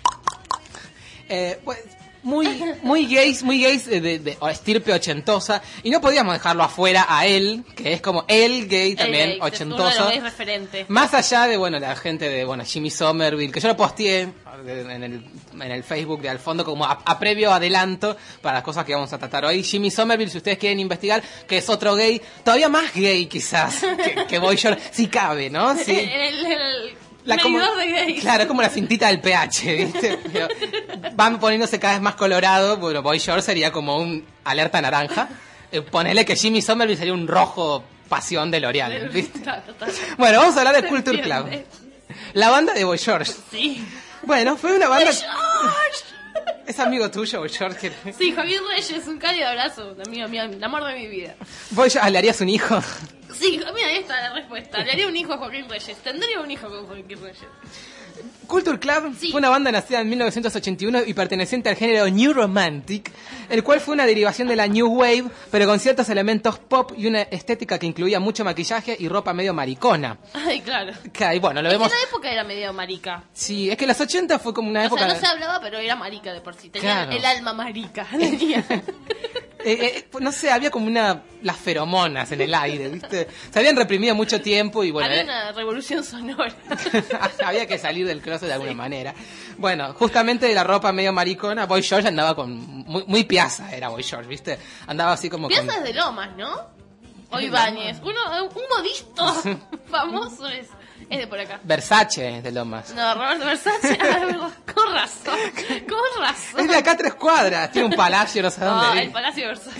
Eh, pues muy muy gays, muy gays de, de, de estirpe ochentosa, y no podíamos dejarlo afuera a él, que es como el gay también El gay, ochentoso. uno de los gays referentes. Más allá de, bueno, la gente de, bueno, Jimmy Somerville, que yo lo posteé en el, en el Facebook de Al Fondo como a, a previo adelanto para las cosas que vamos a tratar hoy. Jimmy Somerville, si ustedes quieren investigar, que es otro gay, todavía más gay quizás que, que Boy George, si cabe, ¿no? Sí. El, el La como- medidor de gays. Claro, es como la cintita del pH, ¿viste? Pero van poniéndose cada vez más colorado. Bueno, Boy George sería como un alerta naranja. Eh, ponele que Jimmy Somerville sería un rojo pasión de L'Oreal, ¿viste? Está, total. Bueno, vamos a hablar de Se Culture Club. entiende. La banda de Boy George. Sí. Bueno, fue una banda... George. Es amigo tuyo, Boy George. que- Sí, Javier Reyes, un cálido abrazo. Amigo mío, el amor de mi vida. Boy George, ¿le harías un hijo? Sí, mira, ahí está la respuesta. Le haría un hijo a Joaquín Reyes. Tendría un hijo con Joaquín Reyes. Culture Club Sí. fue una banda nacida en mil novecientos ochenta y uno y perteneciente al género New Romantic, el cual fue una derivación de la New Wave, pero con ciertos elementos pop y una estética que incluía mucho maquillaje y ropa medio maricona. Ay, claro. Que ahí, bueno, lo Es que vemos... en la época era medio marica. Sí, es que los ochenta fue como una O época... sea, no se hablaba, pero era marica de por sí. Tenía Claro. el alma marica. Tenía. Eh, eh, no sé, había como una... las feromonas en el aire, ¿viste? Se habían reprimido mucho tiempo y bueno... Había eh, una revolución sonora. había que salir del closet de alguna manera. Bueno, justamente de la ropa medio maricona, Boy George andaba con... Muy, muy piazza era Boy George, ¿viste? Andaba así como con... Piazas de Lomas, ¿no? O Ibáñez. Uno, un modisto famoso es, es de por acá. Versace de Lomas. No, Roberto Versace. Ah, verdad. Con razón. Con razón. Es de acá a tres cuadras, tiene un palacio, no sé dónde. Ah, vive. el Palacio Versace.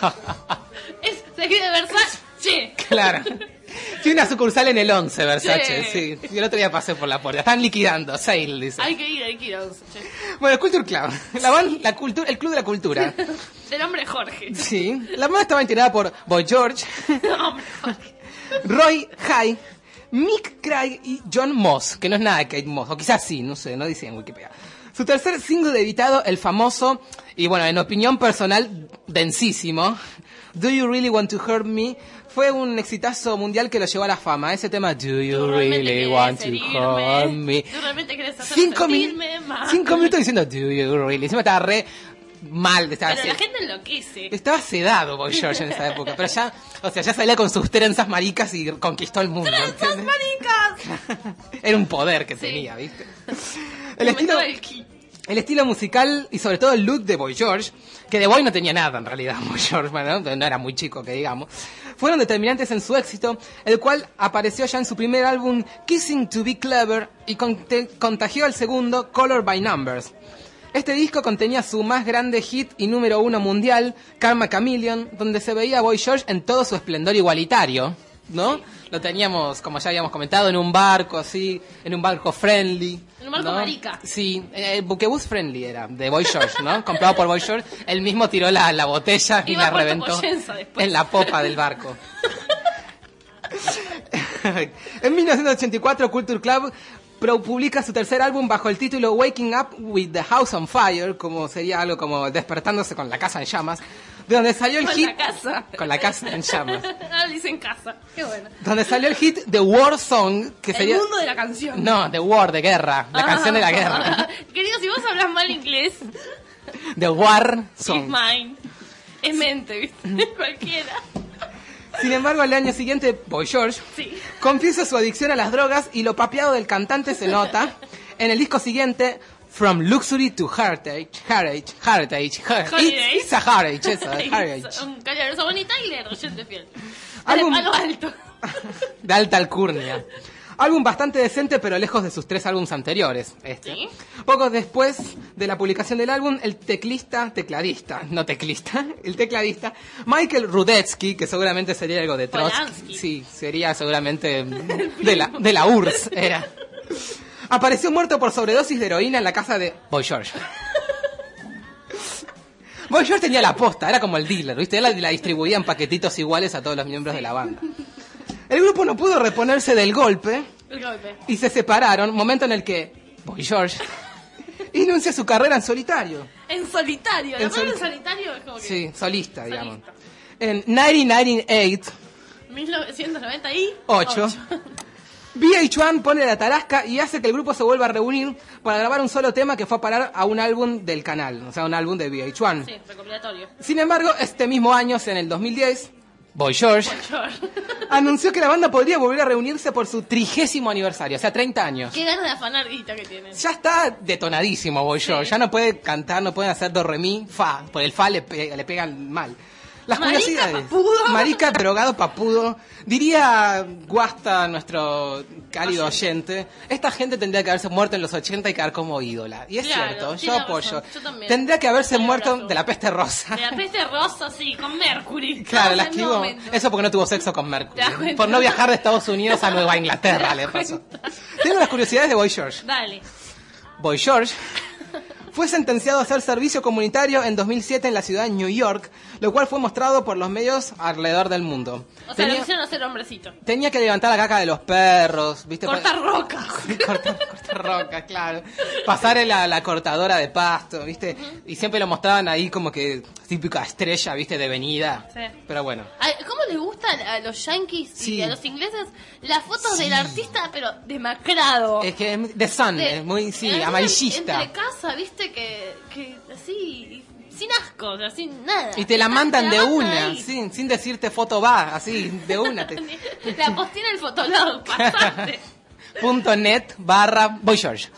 Es, se escribe Versace. Claro. Tiene una sucursal en el once, Versace, Sí. sí. Y el otro día pasé por la puerta. Están liquidando, sale, dice. Hay que ir, hay que ir a Versace. Bueno, Culture Club. La banda, la cultura, el club de la cultura. Del hombre Jorge. Sí. La banda estaba integrada por Boy George, Hombre Jorge. Roy Hay, Mick Craig y John Moss, que no es nada de Kate Moss, o quizás sí, no sé, no dice en Wikipedia. Su tercer single debutado, el famoso, y bueno, en opinión personal, densísimo, Do You Really Want to Hurt Me, fue un exitazo mundial que lo llevó a la fama. Ese tema, Do You ¿Tú realmente Really querés Want to herirme? Hurt Me. ¿Tú realmente querés hacer Cinco, mi- sentirme mal? cinco minutos diciendo, Do You Really. Encima estaba re mal. Estaba, Pero la sed- gente enloquece. estaba sedado Boy George en esa época. Pero ya, o sea, ya salía con sus trenzas maricas y conquistó el mundo. ¡Trenzas ¿entendés? maricas! Era un poder que Sí. tenía, ¿viste? El estilo, Inventó el ki. el estilo musical y sobre todo el look de Boy George, que de Boy no tenía nada en realidad, Boy George, bueno, no era muy chico que digamos, fueron determinantes en su éxito, el cual apareció ya en su primer álbum Kissing to Be Clever y conte- contagió al segundo Color by Numbers. Este disco contenía su más grande hit y número uno mundial, Karma Chameleon, donde se veía a Boy George en todo su esplendor igualitario, ¿no? Lo teníamos, como ya habíamos comentado, en un barco así, en un barco friendly. En un barco ¿no? marica. Sí, el buquebus friendly era, de Boy George, ¿no? Comprado por Boy George. Él mismo tiró la, la botella y Iba la puesto reventó Poyensa después. en la popa del barco. En mil novecientos ochenta y cuatro, Culture Club pro- publica su tercer álbum bajo el título Waking Up with the House on Fire, como sería algo como despertándose con la casa en llamas, de donde salió el Con hit... la casa. Con la casa en llamas. Ahora dicen casa. Qué bueno. Donde salió el hit The War Song, que El sería... mundo de la canción. No, The War, de guerra, la Ah. canción de la guerra. Querido, si vos hablas mal inglés, The War it's Song. mine. Es mente, ¿viste? Cualquiera. Sin embargo, al año siguiente, Boy George Sí. confiesa su adicción a las drogas y lo papeado del cantante se nota en el disco siguiente, From Luxury to Heritage, Heritage, Heritage, Heritage. Holiday. It's, it's a Heritage, esa, Heritage. Un callaroso bonita y Tyler, oyente fiel. Álbum- De palo alto. De alta alcurnia. Álbum bastante decente, pero lejos de sus tres álbumes anteriores. Este. Sí. Poco después de la publicación del álbum, el teclista, tecladista, no teclista, el tecladista, Michael Rudetsky, que seguramente sería algo de Trotsky. Polanski. Sí, sería seguramente de la, de la U R S S, era. Apareció muerto por sobredosis de heroína en la casa de Boy George. Boy George tenía la posta, era como el dealer, ¿viste? Él la, la distribuía en paquetitos iguales a todos los miembros de la banda. El grupo no pudo reponerse del golpe El golpe. y se separaron, momento en el que Boy George inicia su carrera en solitario. En solitario. La En palabra en soli- solitario es como que... Sí, solista, digamos. Solista. En mil novecientos noventa y ocho, mil novecientos noventa y ocho, V H uno pone la tarasca y hace que el grupo se vuelva a reunir para grabar un solo tema que fue a parar a un álbum del canal, o sea, un álbum de V H uno. Sí, recopilatorio. Sin embargo, este mismo año, o sea, en el dos mil diez, Boy George George. anunció que la banda podría volver a reunirse por su trigésimo aniversario, o sea, treinta años. Qué ganas de afanar guita que tienen. Ya está detonadísimo Boy George, Sí. ya no puede cantar, no puede hacer do, re, mi, fa, por el fa le, pe- le pegan mal. Las Marica, curiosidades. papudo. Marica, drogado, papudo. Diría Guasta, nuestro cálido oyente, esta gente tendría que haberse muerto en los ochenta y quedar como ídola. Y es Claro, cierto, yo tiene apoyo. razón, yo también. Tendría que haberse Dale muerto abrazo. de la peste rosa. De la peste rosa, sí, con Mercury. Claro, Todos la en un esquivó. momento. Eso porque no tuvo sexo con ¿Te das Mercury. cuenta? Por no viajar de Estados Unidos a Nueva ¿Te Inglaterra, das le pasó. cuenta? Tengo las curiosidades de Boy George. Dale. Boy George fue sentenciado a hacer servicio comunitario en dos mil siete en la ciudad de New York, lo cual fue mostrado por los medios alrededor del mundo. O sea, tenía, lo quisieron hacer hombrecito. tenía que levantar la caca de los perros, ¿viste? Cortar rocas. cortar, cortar roca, claro. Pasar en la, la cortadora de pasto, ¿viste? Y siempre lo mostraban ahí como que típica estrella, ¿viste? De venida. Sí. Pero bueno. Ay, ¿cómo les gustan a los yankees Sí. y a los ingleses las fotos Sí. del artista, pero demacrado? Es que es de Sun, De- es muy, sí, el artista amarillista. Entre casa, viste, que, que así, sin asco, o sea, sin nada. Y te la mandan Te de mandan una, ahí. sin, sin decirte foto va, así, de una. Te... La posté en el fotolog, pasante. Punto net barra Boy George.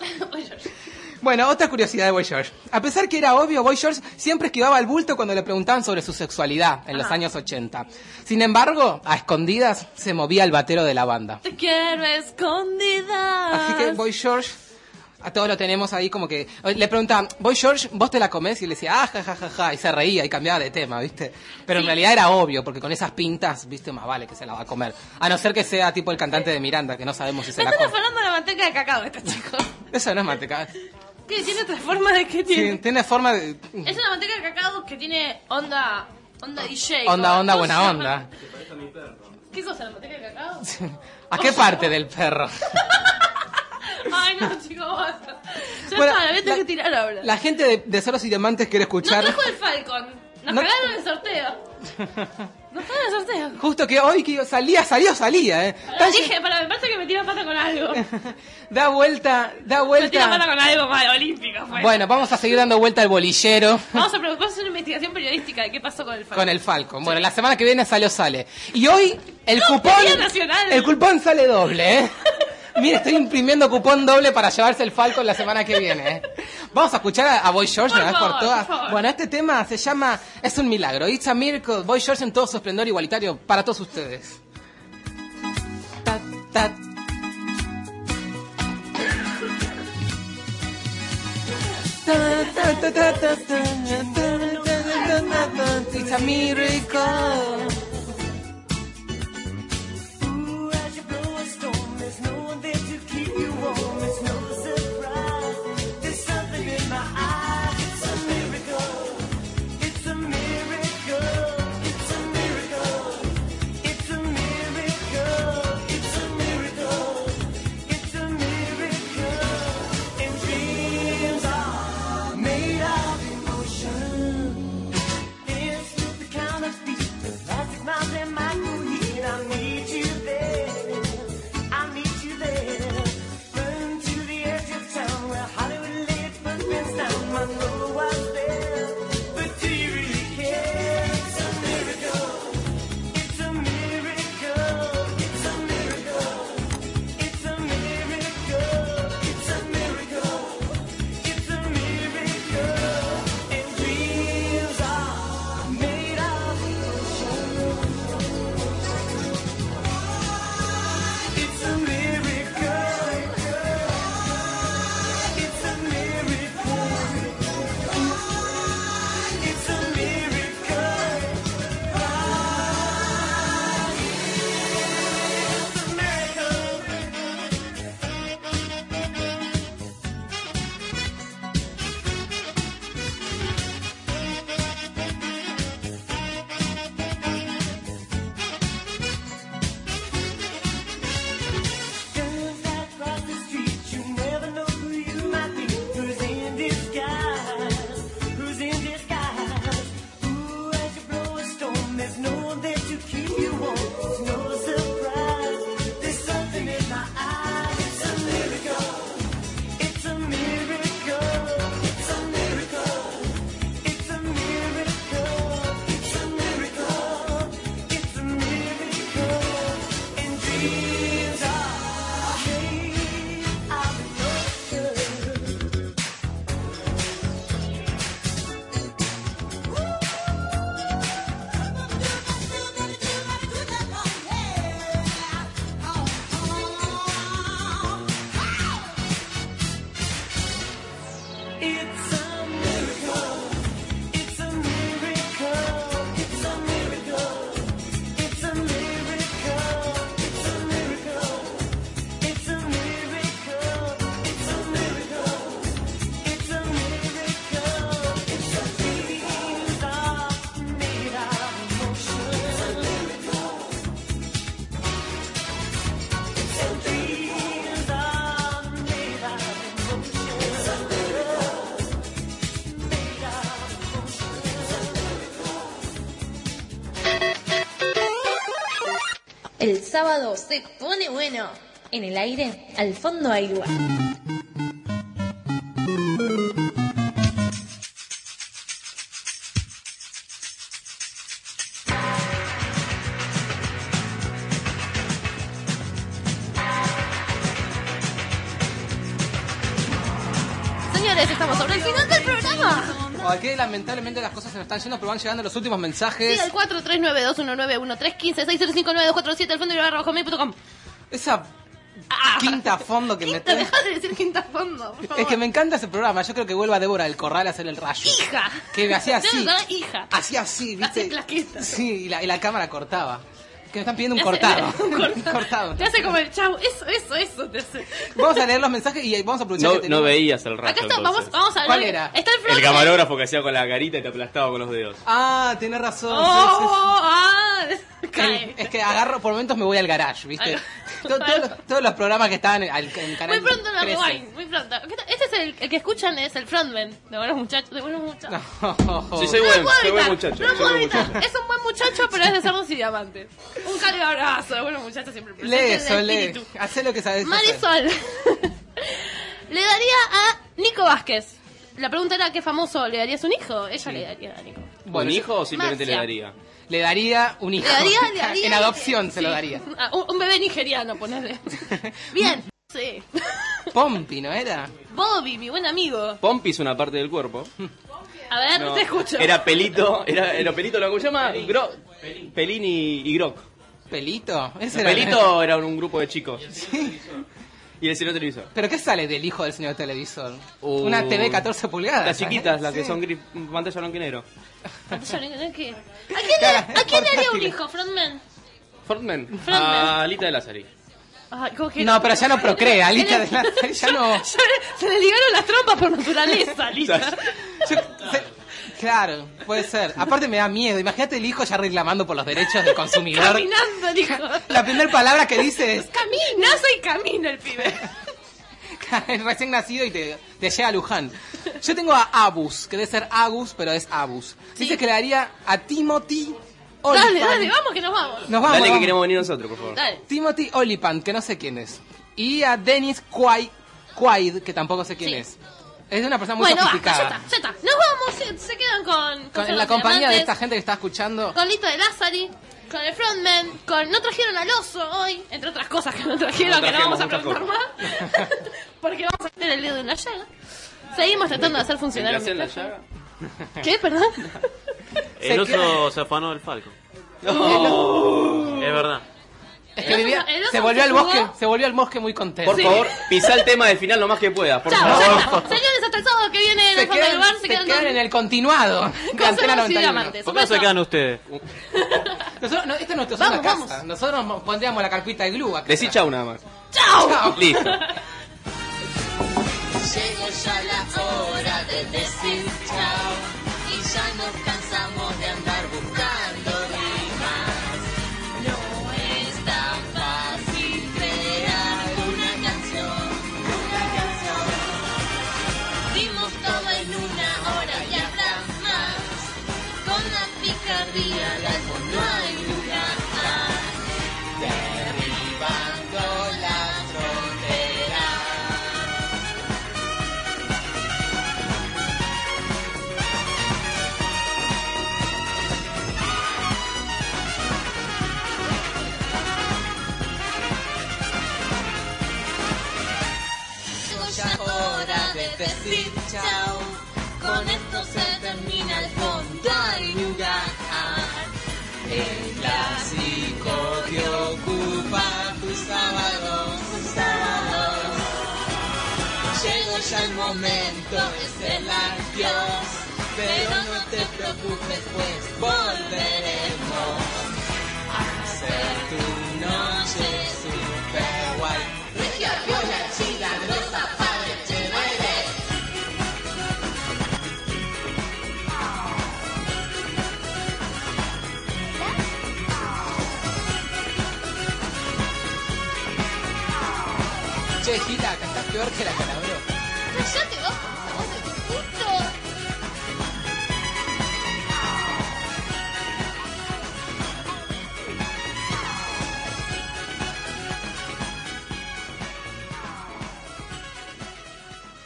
Bueno, otra curiosidad de Boy George. A pesar que era obvio, Boy George siempre esquivaba el bulto cuando le preguntaban sobre su sexualidad en los Ajá. años ochenta. Sin embargo, a escondidas se movía el batero de la banda. Te quiero escondida. Así que Boy George, a todos lo tenemos ahí como que... Le preguntaban, Boy George, ¿vos te la comés? Y él decía, ah, ja, ja, ja, ja, y se reía y cambiaba de tema, ¿viste? Pero en Sí. realidad era obvio, porque con esas pintas, ¿viste? Más vale que se la va a comer. A no ser que sea tipo el cantante de Miranda, que no sabemos si se Me la están come. afanando la manteca de cacao este chico. Eso no es manteca. ¿Qué? ¿Tiene otra forma de que Sí, tiene? tiene forma de... Es una manteca de cacao que tiene onda... Onda D J. Onda, como- onda, ¿cómo buena se llama? onda. ¿Qué cosa, la manteca de cacao? ¿A qué parte del perro? Ay, no, chicos, basta. Ya Bueno, está, la voy a tener la- que tirar ahora. La gente de, de Solos y Diamantes quiere No escuchar... trajo el Falcon. Nos No- cagaron el sorteo. Nos cagaron el sorteo. Justo que hoy que salía, salió, salía, ¿eh? Lo dije, para, me parece que metí la pata con algo. Da vuelta, da Metí la pata vuelta... con algo más olímpico, fue. Bueno, vamos a seguir dando vuelta al bolillero Vamos a preocuparnos de una investigación periodística de qué pasó con el Falcon. con el Falcon. Bueno, la semana que viene salió, sale. Y hoy el cupón... Día Nacional. El cupón sale doble, ¿eh? Mira, estoy imprimiendo cupón doble para llevarse el Falcon la semana que viene, ¿eh? Vamos a escuchar a, a Boy George Por una vez por favor, todas. por favor. Bueno, este tema se llama Es un milagro. It's a miracle. Boy George en todo su esplendor igualitario para todos ustedes. Ta, ta. Ta, ta, ta, ta, ta, ta, ta, ta, ta, ta. It's a miracle. Ooh, as you blow a storm, there's no one there to keep you warm. It's no surprise. There's something in my eyes. It's a miracle. It's a miracle. It's a miracle. It's a miracle. It's a miracle. It's a miracle. And dreams are made of emotion. It's the kind of beat that El sábado se pone bueno. En el aire, al fondo hay lugar. Señores, estamos sobre el final del programa. O aquí lamentablemente las cosas se nos están yendo, pero van llegando los últimos mensajes. Sí, al cuatro tres nueve dos uno nueve uno tres uno cinco seis cero cinco nueve dos cuatro siete al fondo y barra bajo mail punto com. Esa Ah, quinta fondo que quinta, me... dejá de decir quinta fondo, por favor. Es que me encanta ese programa. Yo creo que vuelva Débora del Corral a hacer el rayo. Hija. Que me hacía así. Yo no, hija. Hacía así, ¿viste? Hace claqueta. Sí, y la, y la cámara cortaba. Que me están pidiendo un Te hace- cortado. un cortado. cortado. Te hace como el chavo. Eso, eso, eso te hace. Vamos a leer los mensajes y vamos a aprovechar No, que no tenemos... veías el rayo Acá está, entonces. vamos, vamos a ¿Cuál hablar. era? Está el front. El camarógrafo que hacía con la carita y te aplastaba con los dedos. Ah, tenés razón. Oh, sí, sí, sí. ah, El- cae. es que agarro, por momentos me voy al garage, ¿viste? Al- To- todos, los, todos los programas que estaban en, al- en canal Muy pronto la trece. rewind, muy pronto. Este es el, el que escuchan, es el frontman de buenos muchachos, de buenos muchachos. No. Sí, soy No buen, lo puedo soy buen evitar, muchacho. no lo soy puedo buen evitar. muchacho. Es un buen muchacho, pero es de cerdos y diamantes. Un cálido abrazo de buenos muchachos siempre Lee presente eso, del lee. espíritu. Hacé lo que sabes hacer. Marisol. Le daría a Nico Vázquez. La pregunta era, ¿qué famoso le darías un hijo? Ella le daría a Nico. Bueno, ¿Un yo- hijo o simplemente Marcia. le daría? Le daría un hijo. Le daría, le daría. En adopción se sí. lo daría. Ah, un, un bebé nigeriano, ponele. Bien. Sí. Pompi, ¿no era? Bobby, mi buen amigo. Pompi es una parte del cuerpo. A ver, No, te escucho. Era pelito, era, era pelito, ¿lo que se llama? Gro, Pelín y, y Groc. ¿Pelito? Ese era- Pelito era un grupo de chicos. Y el señor televisor. ¿Pero qué sale del hijo del señor televisor? Uh, Una T V catorce pulgadas. Las chiquitas, las Sí. que son gris, pantalla blanco y negro. Pantalla blanca, ¿no? ¿Qué? ¿A quién, le, Cara, ¿a quién le haría un portátil. hijo, frontman? Frontman. Frontman. A Alita de Lázari. Ay, ¿cómo que No, pero ya no procrea, Alita Él es- de la- ya no. Ya se le ligaron las trompas por naturaleza, Alita. Yo- se- Claro, puede ser. Aparte me da miedo. Imagínate el hijo ya reclamando por los derechos del consumidor. Caminando, el hijo. La primera palabra que dice es Camina, soy camina el pibe. recién nacido y te, te llega a Luján. Yo tengo a Abus, que debe ser Agus, pero es Abus. Dice Sí. que le daría a Timothy Dale, Oliphant. dale, vamos que nos vamos. Nos vamos, Dale que vamos. queremos venir nosotros, por favor. Dale. Timothy Oliphant, que no sé quién es. Y a Dennis Quaid, Quaid que tampoco sé quién Sí. es. Es de una persona muy Bueno, basta, ya sofisticada. está, ya está. Nos vamos, se, se quedan con... Con- con en la los compañía de diamantes, esta gente que está escuchando. Con Lito de Lázari, con el frontman, con... No trajeron al oso hoy, entre otras cosas que no trajeron, No que no vamos a trajimos preguntar más. Porque vamos a meter el dedo en la llaga. Seguimos tratando de hacer funcionar ¿Le un hacen la micrófono. llaga? ¿Qué? ¿Perdón? El Se oso se afanó del falco. No. Es verdad. Es que El oso- vivía- el oso se volvió se al bosque, jugó. se volvió al bosque muy contento. Por favor, pisa el tema del final lo más que puedas, por Chao, ya favor. está. Señores, hasta el sábado que viene en se el fondo del quedan, bar, se se quedan quedan con... en el continuado de con Antena cerdos y noventa y uno. diamantes. ¿Por Un qué no se beso. quedan ustedes? Nosotros, no, esta no es nuestra Vamos, segunda vamos. casa. Nosotros nos pondríamos la carpita de glue acá. Decí chau nada más. ¡Chao! Listo. Llegó ya la hora de decir chao y ya nos cansamos de andar buscando rimas. No es tan fácil crear una canción, una canción. Dimos todo en una hora y hasta más. Con la picardía al fondo no hay lugar. Derribando las fronteras. Llegó ya hora de decir chao. Con esto se termina el fondo hay lugar. El clásico que ocupa tus sábados, tus sábados. Llegó ya el momento de ser la Dios. Pero no te preocupes, pues volveremos a hacer tu noche super guay. Regia, viola, chila, grosa, padre, chévere. Che, Gila, cantás peor que la calavera.